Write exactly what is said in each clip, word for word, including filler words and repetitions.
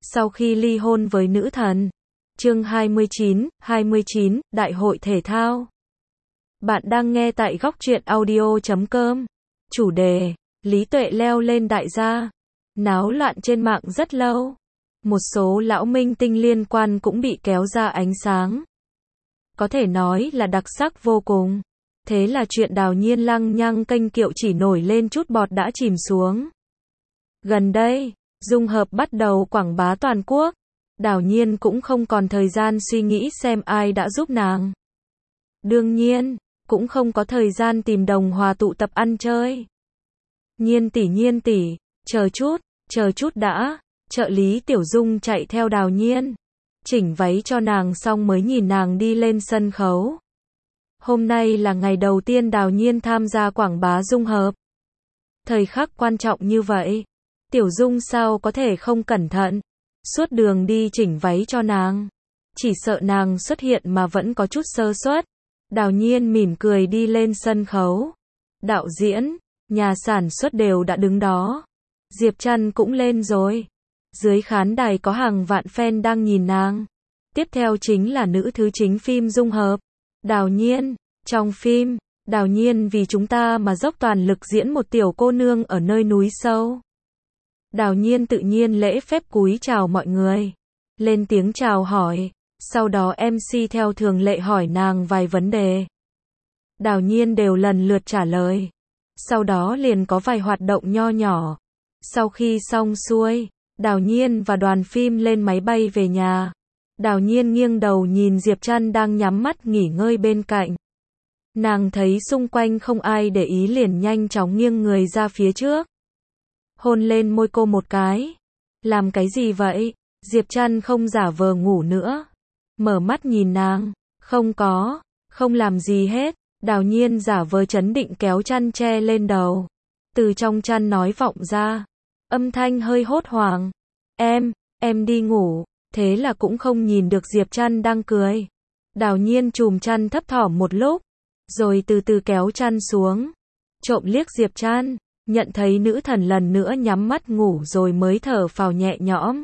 sau khi ly hôn với nữ thần. Chương hai mươi chín, hai mươi chín, Đại hội thể thao. Bạn đang nghe tại góc truyện audio chấm com. Chủ đề: Lý Tuệ leo lên đại gia. Náo loạn trên mạng rất lâu. Một số lão minh tinh liên quan cũng bị kéo ra ánh sáng. Có thể nói là đặc sắc vô cùng. Thế là chuyện Đào Nhiên lăng nhăng kênh kiệu chỉ nổi lên chút bọt đã chìm xuống. Gần đây, Dung Hợp bắt đầu quảng bá toàn quốc. Đào Nhiên cũng không còn thời gian suy nghĩ xem ai đã giúp nàng. Đương nhiên, cũng không có thời gian tìm Đồng Hòa tụ tập ăn chơi. Nhiên tỷ Nhiên tỷ, chờ chút, chờ chút đã. Trợ lý Tiểu Dung chạy theo Đào Nhiên, chỉnh váy cho nàng xong mới nhìn nàng đi lên sân khấu. Hôm nay là ngày đầu tiên Đào Nhiên tham gia quảng bá Dung Hợp. Thời khắc quan trọng như vậy, Tiểu Dung sao có thể không cẩn thận, suốt đường đi chỉnh váy cho nàng. Chỉ sợ nàng xuất hiện mà vẫn có chút sơ suất. Đào Nhiên mỉm cười đi lên sân khấu. Đạo diễn, nhà sản xuất đều đã đứng đó. Diệp Trăn cũng lên rồi. Dưới khán đài có hàng vạn fan đang nhìn nàng. Tiếp theo chính là nữ thứ chính phim Dung Hợp, Đào Nhiên. Trong phim, Đào Nhiên vì chúng ta mà dốc toàn lực diễn một tiểu cô nương ở nơi núi sâu. Đào Nhiên tự nhiên lễ phép cúi chào mọi người, lên tiếng chào hỏi, sau đó em xê theo thường lệ hỏi nàng vài vấn đề. Đào Nhiên đều lần lượt trả lời. Sau đó liền có vài hoạt động nho nhỏ. Sau khi xong xuôi, Đào Nhiên và đoàn phim lên máy bay về nhà. Đào Nhiên nghiêng đầu nhìn Diệp Trăn đang nhắm mắt nghỉ ngơi bên cạnh. Nàng thấy xung quanh không ai để ý liền nhanh chóng nghiêng người ra phía trước, hôn lên môi cô một cái. Làm cái gì vậy? Diệp Trăn không giả vờ ngủ nữa, mở mắt nhìn nàng. Không có, không làm gì hết. Đào Nhiên giả vờ trấn định kéo chăn che lên đầu. Từ trong chăn nói vọng ra, âm thanh hơi hốt hoảng. Em, em đi ngủ. Thế là cũng không nhìn được Diệp Trăn đang cười. Đào Nhiên chùm chăn thấp thỏm một lúc, rồi từ từ kéo chăn xuống, trộm liếc Diệp Trăn, nhận thấy nữ thần lần nữa nhắm mắt ngủ rồi mới thở phào nhẹ nhõm.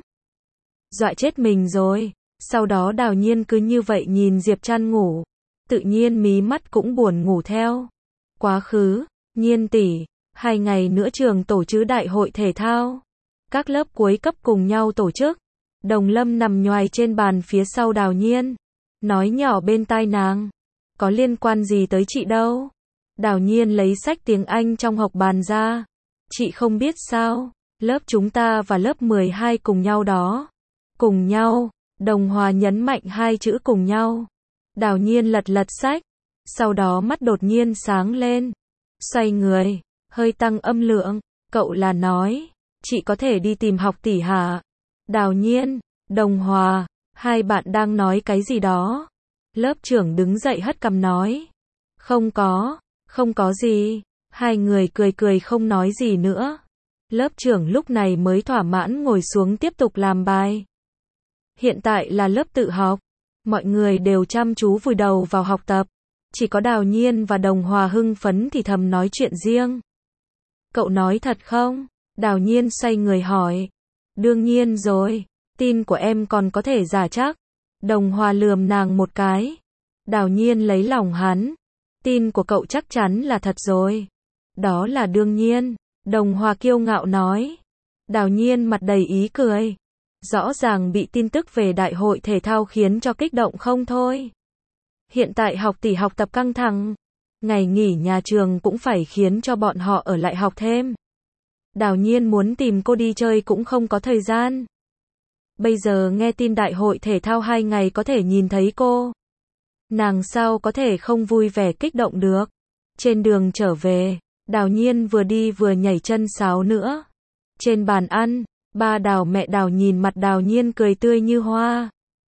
Dọa chết mình rồi. Sau đó Đào Nhiên cứ như vậy nhìn Diệp Trăn ngủ, tự nhiên mí mắt cũng buồn ngủ theo. Quá khứ, Nhiên tỷ, hai ngày nữa trường tổ chức đại hội thể thao, các lớp cuối cấp cùng nhau tổ chức. Đồng Lâm nằm nhoài trên bàn phía sau Đào Nhiên, nói nhỏ bên tai nàng. Có liên quan gì tới chị đâu? Đào Nhiên lấy sách tiếng Anh trong học bàn ra. Chị không biết sao? Lớp chúng ta và lớp mười hai cùng nhau đó. Cùng nhau. Đồng Hòa nhấn mạnh hai chữ cùng nhau. Đào Nhiên lật lật sách, sau đó mắt đột nhiên sáng lên. Xoay người, hơi tăng âm lượng. Cậu là nói, chị có thể đi tìm học tỷ hả? Đào Nhiên, Đồng Hòa, hai bạn đang nói cái gì đó? Lớp trưởng đứng dậy hất cằm nói. Không có, không có gì. Hai người cười cười không nói gì nữa. Lớp trưởng lúc này mới thỏa mãn ngồi xuống tiếp tục làm bài. Hiện tại là lớp tự học. Mọi người đều chăm chú vùi đầu vào học tập. Chỉ có Đào Nhiên và Đồng Hòa hưng phấn thì thầm nói chuyện riêng. Cậu nói thật không? Đào Nhiên xoay người hỏi. Đương nhiên rồi, tin của em còn có thể giả chắc. Đồng Hòa lườm nàng một cái. Đào Nhiên lấy lòng hắn. Tin của cậu chắc chắn là thật rồi. Đó là đương nhiên, Đồng Hòa kiêu ngạo nói. Đào Nhiên mặt đầy ý cười. Rõ ràng bị tin tức về đại hội thể thao khiến cho kích động không thôi. Hiện tại học tỷ học tập căng thẳng. Ngày nghỉ nhà trường cũng phải khiến cho bọn họ ở lại học thêm. Đào Nhiên muốn tìm cô đi chơi cũng không có thời gian. Bây giờ nghe tin đại hội thể thao hai ngày có thể nhìn thấy cô. Nàng sao có thể không vui vẻ kích động được. Trên đường trở về, Đào Nhiên vừa đi vừa nhảy chân sáo nữa. Trên bàn ăn, ba Đào mẹ Đào nhìn mặt Đào Nhiên cười tươi như hoa.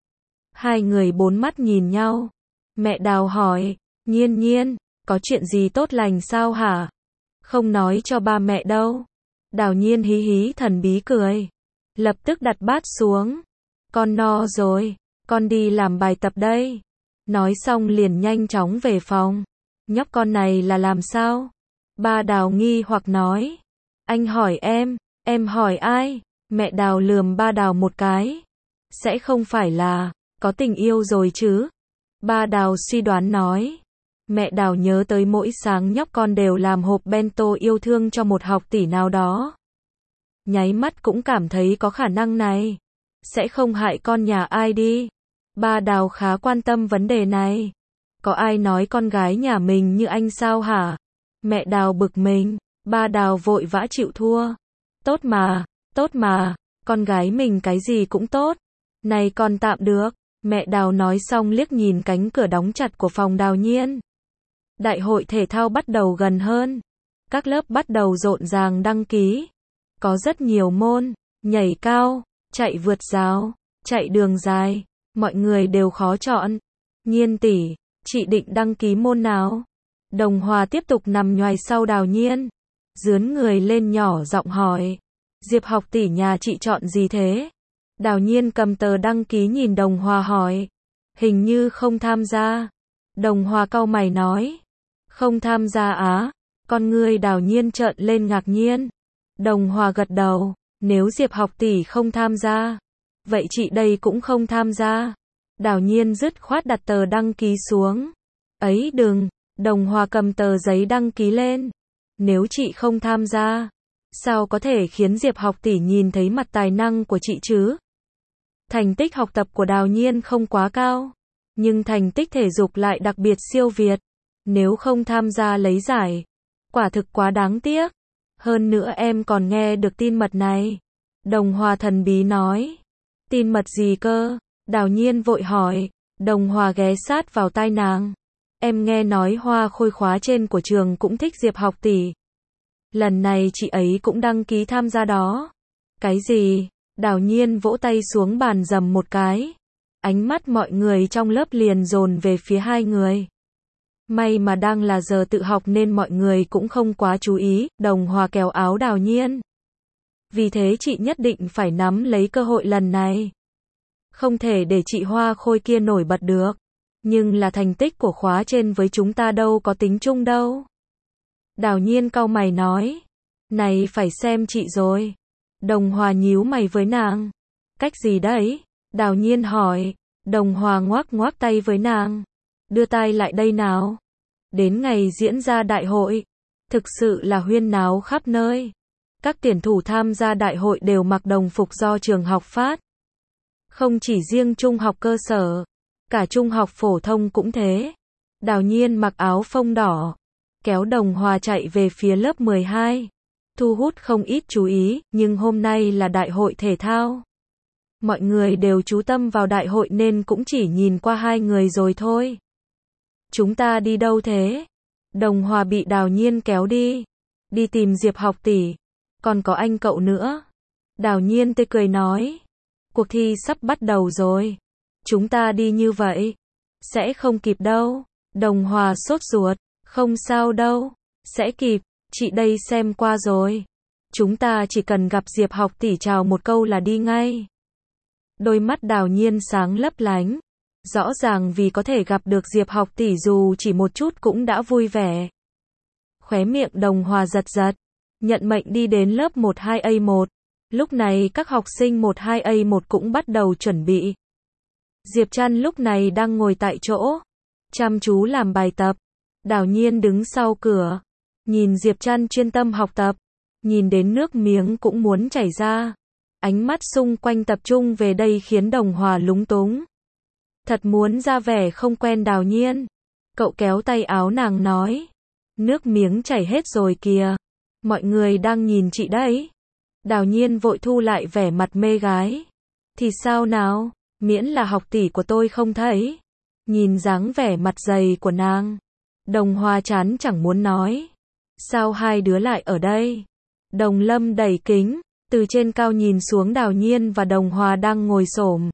Hai người bốn mắt nhìn nhau. Mẹ Đào hỏi, Nhiên Nhiên, có chuyện gì tốt lành sao hả? Không nói cho ba mẹ đâu. Đào Nhiên hí hí thần bí cười. Lập tức đặt bát xuống. Con no rồi, con đi làm bài tập đây. Nói xong liền nhanh chóng về phòng. Nhóc con này là làm sao? Ba Đào nghi hoặc nói. Anh hỏi em, em hỏi ai? Mẹ Đào lườm ba Đào một cái. Sẽ không phải là có tình yêu rồi chứ? Ba Đào suy đoán nói. Mẹ Đào nhớ tới mỗi sáng nhóc con đều làm hộp bento yêu thương cho một học tỷ nào đó. Nháy mắt cũng cảm thấy có khả năng này. Sẽ không hại con nhà ai đi. Ba Đào khá quan tâm vấn đề này. Có ai nói con gái nhà mình như anh sao hả? Mẹ Đào bực mình. Ba Đào vội vã chịu thua. Tốt mà, tốt mà, con gái mình cái gì cũng tốt. Này còn tạm được. Mẹ Đào nói xong liếc nhìn cánh cửa đóng chặt của phòng Đào Nhiên. Đại hội thể thao bắt đầu gần hơn. Các lớp bắt đầu rộn ràng đăng ký. Có rất nhiều môn, nhảy cao, chạy vượt rào, chạy đường dài, mọi người đều khó chọn. Nhiên tỷ, chị định đăng ký môn nào? Đồng Hòa tiếp tục nằm nhoài sau Đào Nhiên. Dướn người lên nhỏ giọng hỏi. Diệp học tỷ nhà chị chọn gì thế? Đào Nhiên cầm tờ đăng ký nhìn Đồng Hòa hỏi. Hình như không tham gia. Đồng Hòa cau mày nói. Không tham gia á? Con ngươi Đào Nhiên trợn lên ngạc nhiên. Đồng Hòa gật đầu. Nếu Diệp học tỷ không tham gia, vậy chị đây cũng không tham gia. Đào Nhiên dứt khoát đặt tờ đăng ký xuống. Ấy đừng. Đồng Hòa cầm tờ giấy đăng ký lên. Nếu chị không tham gia, sao có thể khiến Diệp học tỷ nhìn thấy mặt tài năng của chị chứ? Thành tích học tập của Đào Nhiên không quá cao, nhưng thành tích thể dục lại đặc biệt siêu việt. Nếu không tham gia lấy giải, quả thực quá đáng tiếc. Hơn nữa em còn nghe được tin mật này. Đồng Hòa thần bí nói. Tin mật gì cơ? Đào Nhiên vội hỏi. Đồng Hòa ghé sát vào tai nàng. Em nghe nói Hoa Khôi khóa trên của trường cũng thích Diệp học tỷ. Lần này chị ấy cũng đăng ký tham gia đó. Cái gì? Đào Nhiên vỗ tay xuống bàn dầm một cái. Ánh mắt mọi người trong lớp liền dồn về phía hai người. May mà đang là giờ tự học nên mọi người cũng không quá chú ý. Đồng Hòa kéo áo Đào Nhiên. Vì thế chị nhất định phải nắm lấy cơ hội lần này. Không thể để chị Hoa Khôi kia nổi bật được. Nhưng là thành tích của khóa trên với chúng ta đâu có tính chung đâu. Đào Nhiên cau mày nói. Này phải xem chị rồi. Đồng Hòa nhíu mày với nàng. Cách gì đấy? Đào Nhiên hỏi. Đồng Hòa ngoác ngoác tay với nàng. Đưa tay lại đây nào. Đến ngày diễn ra đại hội, thực sự là huyên náo khắp nơi. Các tuyển thủ tham gia đại hội đều mặc đồng phục do trường học phát. Không chỉ riêng trung học cơ sở, cả trung học phổ thông cũng thế. Đào Nhiên mặc áo phông đỏ, kéo Đồng Hòa chạy về phía lớp mười hai. Thu hút không ít chú ý, nhưng hôm nay là đại hội thể thao. Mọi người đều chú tâm vào đại hội nên cũng chỉ nhìn qua hai người rồi thôi. Chúng ta đi đâu thế? Đồng Hòa bị Đào Nhiên kéo đi. Đi tìm Diệp học tỷ. Còn có anh cậu nữa. Đào Nhiên tươi cười nói. Cuộc thi sắp bắt đầu rồi. Chúng ta đi như vậy. Sẽ không kịp đâu. Đồng Hòa sốt ruột. Không sao đâu. Sẽ kịp. Chị đây xem qua rồi. Chúng ta chỉ cần gặp Diệp học tỷ chào một câu là đi ngay. Đôi mắt Đào Nhiên sáng lấp lánh. Rõ ràng vì có thể gặp được Diệp học tỷ dù chỉ một chút cũng đã vui vẻ. Khóe miệng Đồng Hòa giật giật. Nhận mệnh đi đến lớp một hai A một. Lúc này các học sinh một hai A một cũng bắt đầu chuẩn bị. Diệp Trăn lúc này đang ngồi tại chỗ, chăm chú làm bài tập. Đào Nhiên đứng sau cửa, nhìn Diệp Trăn chuyên tâm học tập, nhìn đến nước miếng cũng muốn chảy ra. Ánh mắt xung quanh tập trung về đây khiến Đồng Hòa lúng túng. Thật muốn ra vẻ không quen Đào Nhiên. Cậu kéo tay áo nàng nói. Nước miếng chảy hết rồi kìa. Mọi người đang nhìn chị đấy. Đào Nhiên vội thu lại vẻ mặt mê gái. Thì sao nào, miễn là học tỷ của tôi không thấy. Nhìn dáng vẻ mặt dày của nàng, Đồng Hòa chán chẳng muốn nói. Sao hai đứa lại ở đây? Đồng Lâm đẩy kính, từ trên cao nhìn xuống Đào Nhiên và Đồng Hòa đang ngồi xổm.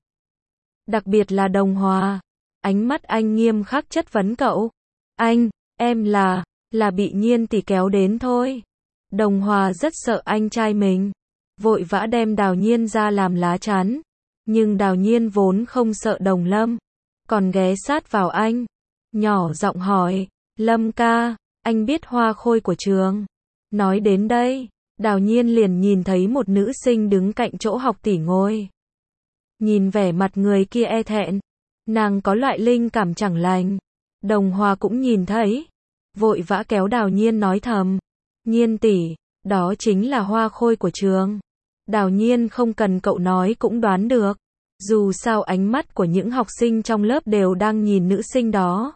Đặc biệt là Đồng Hòa, ánh mắt anh nghiêm khắc chất vấn cậu. Anh, em là, là bị Nhiên tỷ kéo đến thôi. Đồng Hòa rất sợ anh trai mình, vội vã đem Đào Nhiên ra làm lá chắn. Nhưng Đào Nhiên vốn không sợ Đồng Lâm, còn ghé sát vào anh, nhỏ giọng hỏi, Lâm ca, anh biết Hoa Khôi của trường. Nói đến đây, Đào Nhiên liền nhìn thấy một nữ sinh đứng cạnh chỗ học tỷ ngồi. Nhìn vẻ mặt người kia e thẹn, nàng có loại linh cảm chẳng lành. Đồng Hòa cũng nhìn thấy, vội vã kéo Đào Nhiên nói thầm, Nhiên tỷ, đó chính là hoa khôi của trường. Đào Nhiên không cần cậu nói cũng đoán được, dù sao ánh mắt của những học sinh trong lớp đều đang nhìn nữ sinh đó.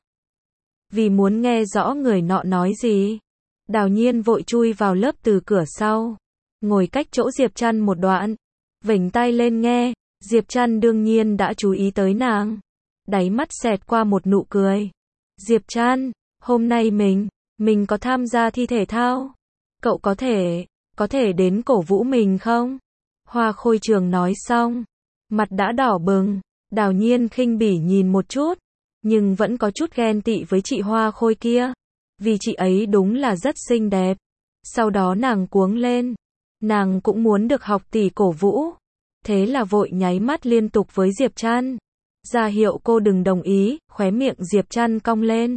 Vì muốn nghe rõ người nọ nói gì, Đào Nhiên vội chui vào lớp từ cửa sau, ngồi cách chỗ Diệp Trăn một đoạn, vểnh tai lên nghe. Diệp Trăn đương nhiên đã chú ý tới nàng, đáy mắt xẹt qua một nụ cười. Diệp Trăn, hôm nay mình, mình có tham gia thi thể thao, cậu có thể, có thể đến cổ vũ mình không? Hoa khôi trường nói xong, mặt đã đỏ bừng. Đào Nhiên khinh bỉ nhìn một chút, nhưng vẫn có chút ghen tị với chị Hoa khôi kia, vì chị ấy đúng là rất xinh đẹp. Sau đó nàng cuống lên, nàng cũng muốn được học tỷ cổ vũ, thế là vội nháy mắt liên tục với Diệp Trăn, ra hiệu cô đừng đồng ý. Khóe miệng Diệp Trăn cong lên,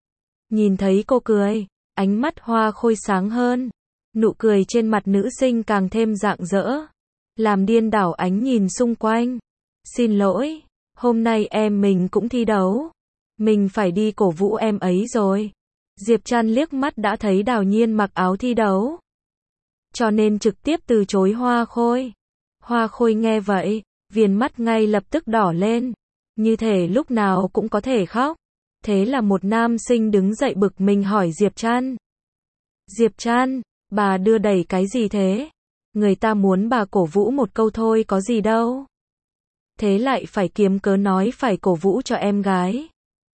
nhìn thấy cô cười, ánh mắt Hoa khôi sáng hơn, nụ cười trên mặt nữ sinh càng thêm rạng rỡ, làm điên đảo ánh nhìn xung quanh. Xin lỗi, hôm nay em mình cũng thi đấu, mình phải đi cổ vũ em ấy rồi. Diệp Trăn liếc mắt đã thấy Đào Nhiên mặc áo thi đấu, cho nên trực tiếp từ chối Hoa khôi. Hoa khôi nghe vậy, viền mắt ngay lập tức đỏ lên, như thể lúc nào cũng có thể khóc. Thế là một nam sinh đứng dậy bực mình hỏi Diệp Trăn. Diệp Trăn, bà đưa đẩy cái gì thế? Người ta muốn bà cổ vũ một câu thôi có gì đâu. Thế lại phải kiếm cớ nói phải cổ vũ cho em gái.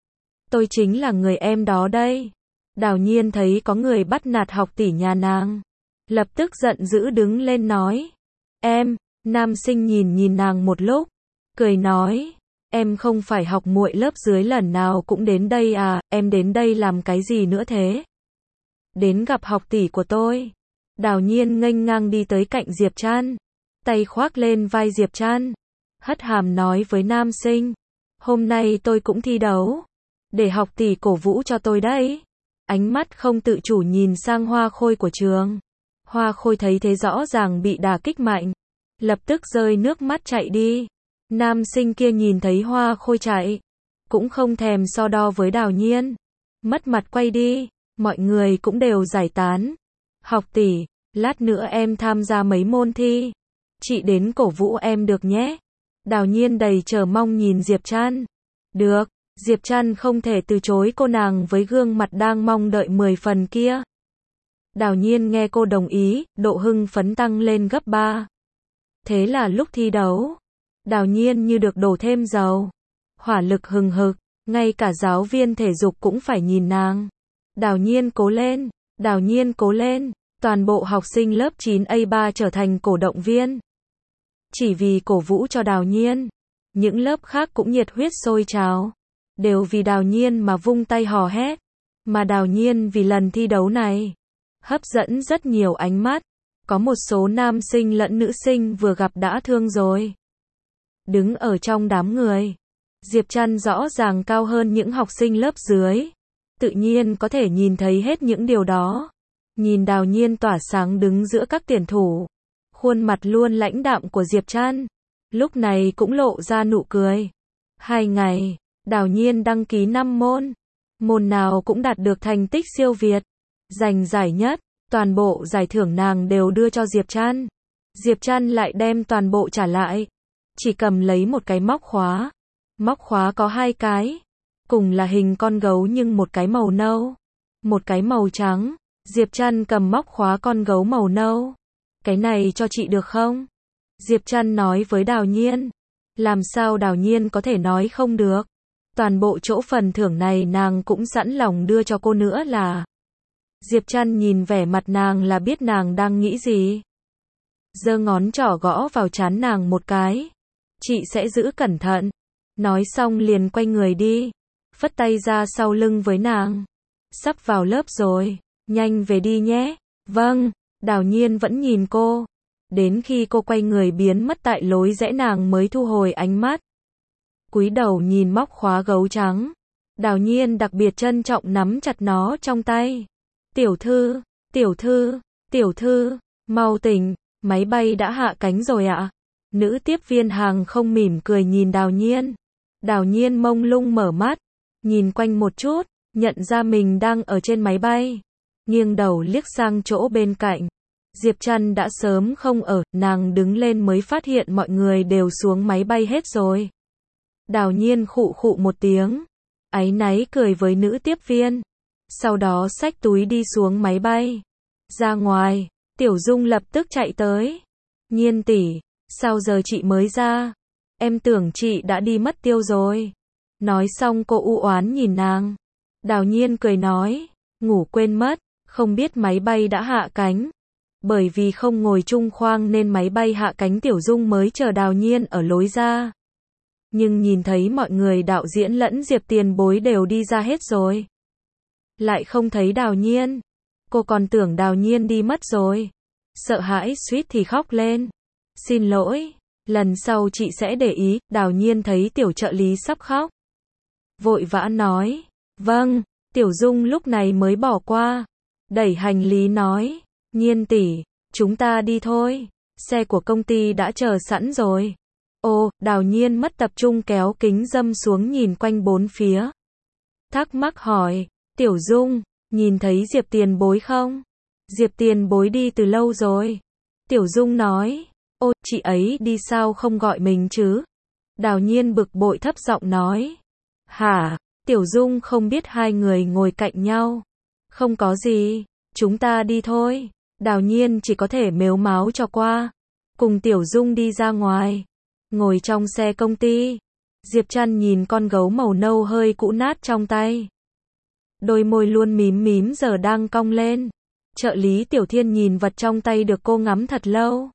Tôi chính là người em đó đây. Đào Nhiên thấy có người bắt nạt học tỷ nhà nàng, lập tức giận dữ đứng lên nói. Em, nam sinh nhìn nhìn nàng một lúc, cười nói, em không phải học muội lớp dưới lần nào cũng đến đây à, em đến đây làm cái gì nữa thế? Đến gặp học tỷ của tôi. Đào Nhiên nghênh ngang đi tới cạnh Diệp Trăn, tay khoác lên vai Diệp Trăn, hất hàm nói với nam sinh, hôm nay tôi cũng thi đấu, để học tỷ cổ vũ cho tôi đấy. Ánh mắt không tự chủ nhìn sang Hoa khôi của trường. Hoa khôi thấy thế rõ ràng bị đả kích mạnh, lập tức rơi nước mắt chạy đi. Nam sinh kia nhìn thấy Hoa khôi chạy, cũng không thèm so đo với Đào Nhiên, mất mặt quay đi. Mọi người cũng đều giải tán. Học tỷ, lát nữa em tham gia mấy môn thi, chị đến cổ vũ em được nhé. Đào Nhiên đầy chờ mong nhìn Diệp Trăn. Được. Diệp Trăn không thể từ chối cô nàng với gương mặt đang mong đợi mười phần kia. Đào Nhiên nghe cô đồng ý, độ hưng phấn tăng lên gấp ba. Thế là lúc thi đấu, Đào Nhiên như được đổ thêm dầu, hỏa lực hừng hực, ngay cả giáo viên thể dục cũng phải nhìn nàng. Đào Nhiên cố lên, Đào Nhiên cố lên. Toàn bộ học sinh lớp chín A ba trở thành cổ động viên, chỉ vì cổ vũ cho Đào Nhiên. Những lớp khác cũng nhiệt huyết sôi trào, đều vì Đào Nhiên mà vung tay hò hét. Mà Đào Nhiên vì lần thi đấu này hấp dẫn rất nhiều ánh mắt, có một số nam sinh lẫn nữ sinh vừa gặp đã thương rồi. Đứng ở trong đám người, Diệp Trăn rõ ràng cao hơn những học sinh lớp dưới, tự nhiên có thể nhìn thấy hết những điều đó. Nhìn Đào Nhiên tỏa sáng đứng giữa các tuyển thủ, khuôn mặt luôn lãnh đạm của Diệp Trăn lúc này cũng lộ ra nụ cười. Hai ngày, Đào Nhiên đăng ký năm môn, môn nào cũng đạt được thành tích siêu việt, giành giải nhất. Toàn bộ giải thưởng nàng đều đưa cho Diệp Trăn. Diệp Trăn lại đem toàn bộ trả lại, chỉ cầm lấy một cái móc khóa. Móc khóa có hai cái, cùng là hình con gấu nhưng một cái màu nâu, một cái màu trắng. Diệp Trăn cầm móc khóa con gấu màu nâu. Cái này cho chị được không? Diệp Trăn nói với Đào Nhiên. Làm sao Đào Nhiên có thể nói không được? Toàn bộ chỗ phần thưởng này nàng cũng sẵn lòng đưa cho cô nữa là. Diệp Trăn nhìn vẻ mặt nàng là biết nàng đang nghĩ gì. Giơ ngón trỏ gõ vào trán nàng một cái. Chị sẽ giữ cẩn thận. Nói xong liền quay người đi, phất tay ra sau lưng với nàng. Sắp vào lớp rồi, nhanh về đi nhé. Vâng. Đào Nhiên vẫn nhìn cô, đến khi cô quay người biến mất tại lối rẽ nàng mới thu hồi ánh mắt, cúi đầu nhìn móc khóa gấu trắng. Đào Nhiên đặc biệt trân trọng nắm chặt nó trong tay. Tiểu thư, tiểu thư, tiểu thư, Mau tỉnh, máy bay đã hạ cánh rồi ạ. Nữ tiếp viên hàng không mỉm cười nhìn Đào Nhiên. Đào Nhiên mông lung mở mắt, nhìn quanh một chút, nhận ra mình đang ở trên máy bay. Nghiêng đầu liếc sang chỗ bên cạnh. Diệp Trăn đã sớm không ở, nàng đứng lên mới phát hiện mọi người đều xuống máy bay hết rồi. Đào Nhiên khụ khụ một tiếng, áy náy cười với nữ tiếp viên. Sau đó xách túi đi xuống máy bay. Ra ngoài, Tiểu Dung lập tức chạy tới. Nhiên tỷ, sao giờ chị mới ra? Em tưởng chị đã đi mất tiêu rồi. Nói xong cô u oán nhìn nàng. Đào Nhiên cười nói, ngủ quên mất, không biết máy bay đã hạ cánh. Bởi vì không ngồi chung khoang nên máy bay hạ cánh Tiểu Dung mới chờ Đào Nhiên ở lối ra. Nhưng nhìn thấy mọi người đạo diễn lẫn Diệp Tiền Bối đều đi ra hết rồi. Lại không thấy Đào Nhiên. Cô còn tưởng Đào Nhiên đi mất rồi. Sợ hãi suýt thì khóc lên. Xin lỗi, lần sau chị sẽ để ý. Đào Nhiên thấy tiểu trợ lý sắp khóc, vội vã nói, vâng. Tiểu Dung lúc này mới bỏ qua, đẩy hành lý nói, Nhiên tỷ, chúng ta đi thôi, xe của công ty đã chờ sẵn rồi. Ô, Đào Nhiên mất tập trung kéo kính râm xuống nhìn quanh bốn phía. Thắc mắc hỏi, Tiểu Dung, nhìn thấy Diệp Tiền Bối không? Diệp Tiền Bối đi từ lâu rồi. Tiểu Dung nói, ô, chị ấy đi sao không gọi mình chứ? Đào Nhiên bực bội thấp giọng nói, hả? Tiểu Dung không biết hai người ngồi cạnh nhau. Không có gì, chúng ta đi thôi. Đào Nhiên chỉ có thể mếu máo cho qua. Cùng Tiểu Dung đi ra ngoài. Ngồi trong xe công ty. Diệp Trăn nhìn con gấu màu nâu hơi cũ nát trong tay. Đôi môi luôn mím mím giờ đang cong lên. Trợ lý Tiểu Thiên nhìn vật trong tay được cô ngắm thật lâu.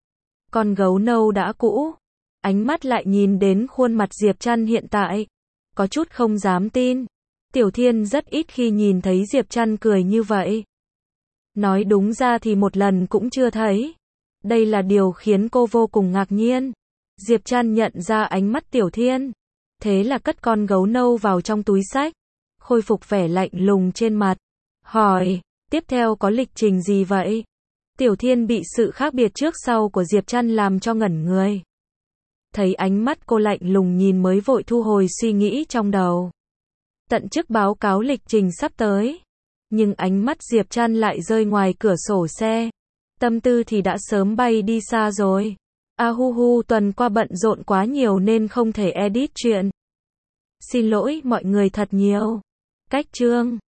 Con gấu nâu đã cũ. Ánh mắt lại nhìn đến khuôn mặt Diệp Trăn hiện tại. Có chút không dám tin. Tiểu Thiên rất ít khi nhìn thấy Diệp Trăn cười như vậy. Nói đúng ra thì một lần cũng chưa thấy. Đây là điều khiến cô vô cùng ngạc nhiên. Diệp Trăn nhận ra ánh mắt Tiểu Thiên. Thế là cất con gấu nâu vào trong túi xách. Khôi phục vẻ lạnh lùng trên mặt. Hỏi, tiếp theo có lịch trình gì vậy? Tiểu Thiên bị sự khác biệt trước sau của Diệp Trăn làm cho ngẩn người. Thấy ánh mắt cô lạnh lùng nhìn mới vội thu hồi suy nghĩ trong đầu. Tận chức báo cáo lịch trình sắp tới. Nhưng ánh mắt Diệp Trăn lại rơi ngoài cửa sổ xe. Tâm tư thì đã sớm bay đi xa rồi. A hu hu, tuần qua bận rộn quá nhiều nên không thể edit chuyện. Xin lỗi mọi người thật nhiều. Cách chương